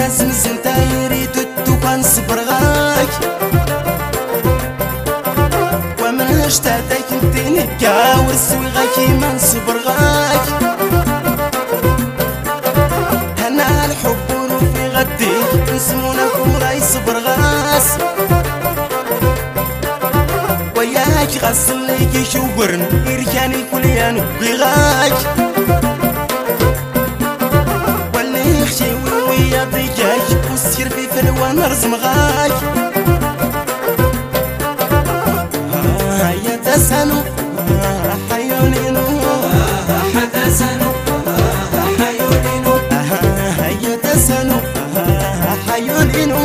زنزن تايري تتوكان صبر غاك ومن اشتاتك انتيني كاور سوي غاكي من صبر غاك هنا الحب وروفي غديك نسمونا كوراي صبر غاس وياك غسل ليكي شوبرن إركاني كليان بغاك واللي يخشي ويا ضيقاك والسير في فلوان رزم غاك هيا تسانو حيونينو تسانو حيونينو هيا تسانو حيونينو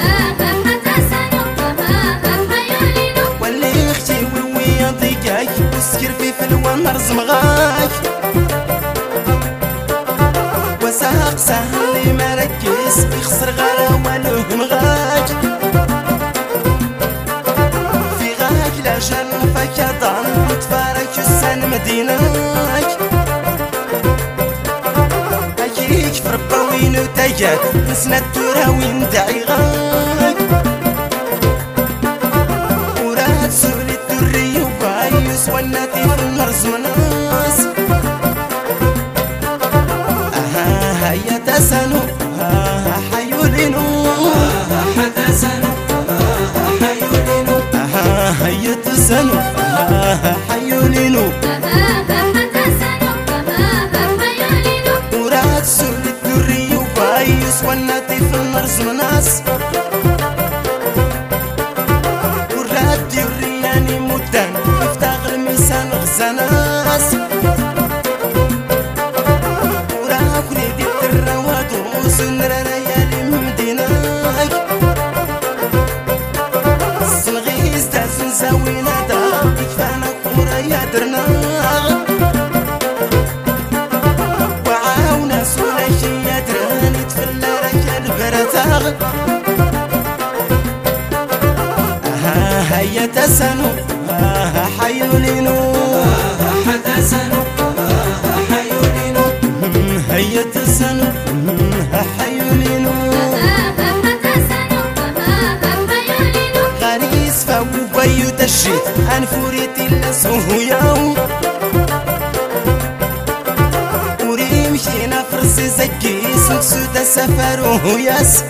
وسكر في فلوان رزم غاك وساق سهل لي مركز يخسر غلا والو مغاك في غاك لا جنفك ضن تفارك السن مديناك هكيك في رباوين وتايات نسنا التراوين داعي غاك وراد سولي الدري وبايس والناتي في النرز مناس هيا تسانو حيولينو تسانو حيولينو هيا تسانو حيولينو وراد سولي الدري وبايس والناتي في النرز مناس وراد يورياني مدان يفتغر ميسان غزاناس وراك وليدي الدرواد وسنرا ليالي مديناك السنغيز دا زنزاوينا دا يكفانا كورايا درناغ وعاونا سولاكي يا دراني تفلا راكا البرتاغ هيا تسانو حيولينو تسانو حيولينو هيا تسانو حيولينو غاريس فاو بيو تشيت انفوريتي لسوه ياو وريمشينا فرسي زكيس مكسودة سفروه ياس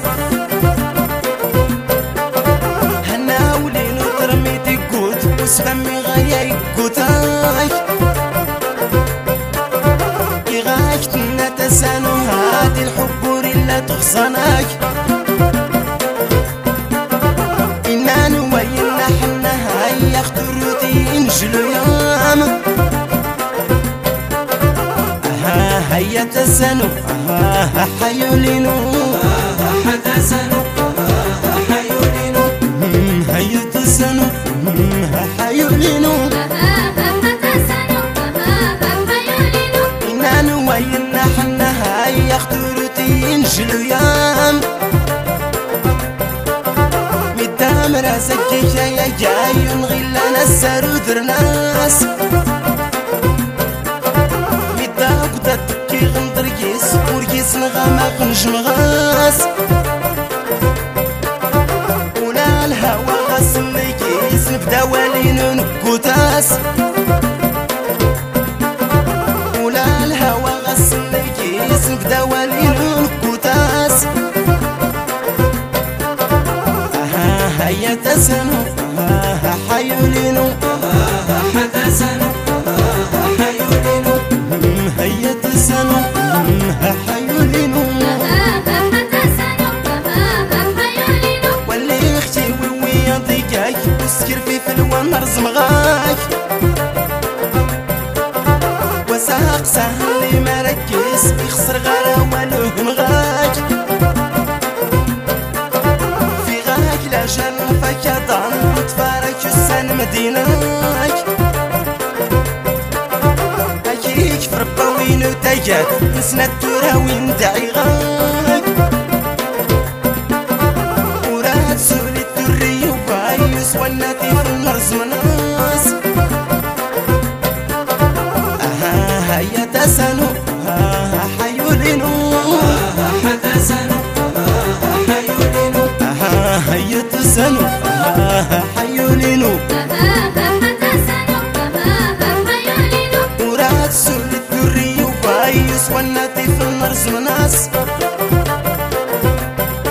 وسفمي غايا يقوتاك يغاك تنا تسانو هادي الحبور إلا تغصناك إنا نوينا حنا هاي اختروتي انجلو يام هيا تسانو حيولينو تسانو حيولينو هيا تسانو حيولينو إنا نوينا حنا هاي اختروتي انجلو يام مدام راسك يا جاي نغيلا نسر ودرناس مدام قدتك غندرقيس ورقيس نغامق نجمغاس ولا الهوى غسل ليكيس نبدا والين نكوتاس ولا الهوى غسل ليكيس نبدا والين نكوتاس هيا تسانو حيولينو تسانو حيولينو هيا تسانو حيولينو واللي يختي ويا ضيقاك وسكر في فلوان رزم غاك وساق سهل لي مركز يخسر غلا والو مغاك في غاك لا جنفك ضن تفارك السن مديناك هكيك في رباوين وتايات نسنا التراوين داعي غاك وراد سولي الدري وبايس والناتي في النرز مناس هيا تسانو حيولينو تسانو يسوى الناتي في النرز مناس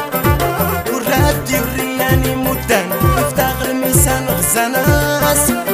والراد يورياني مدان يفتغ الميسان غزاناس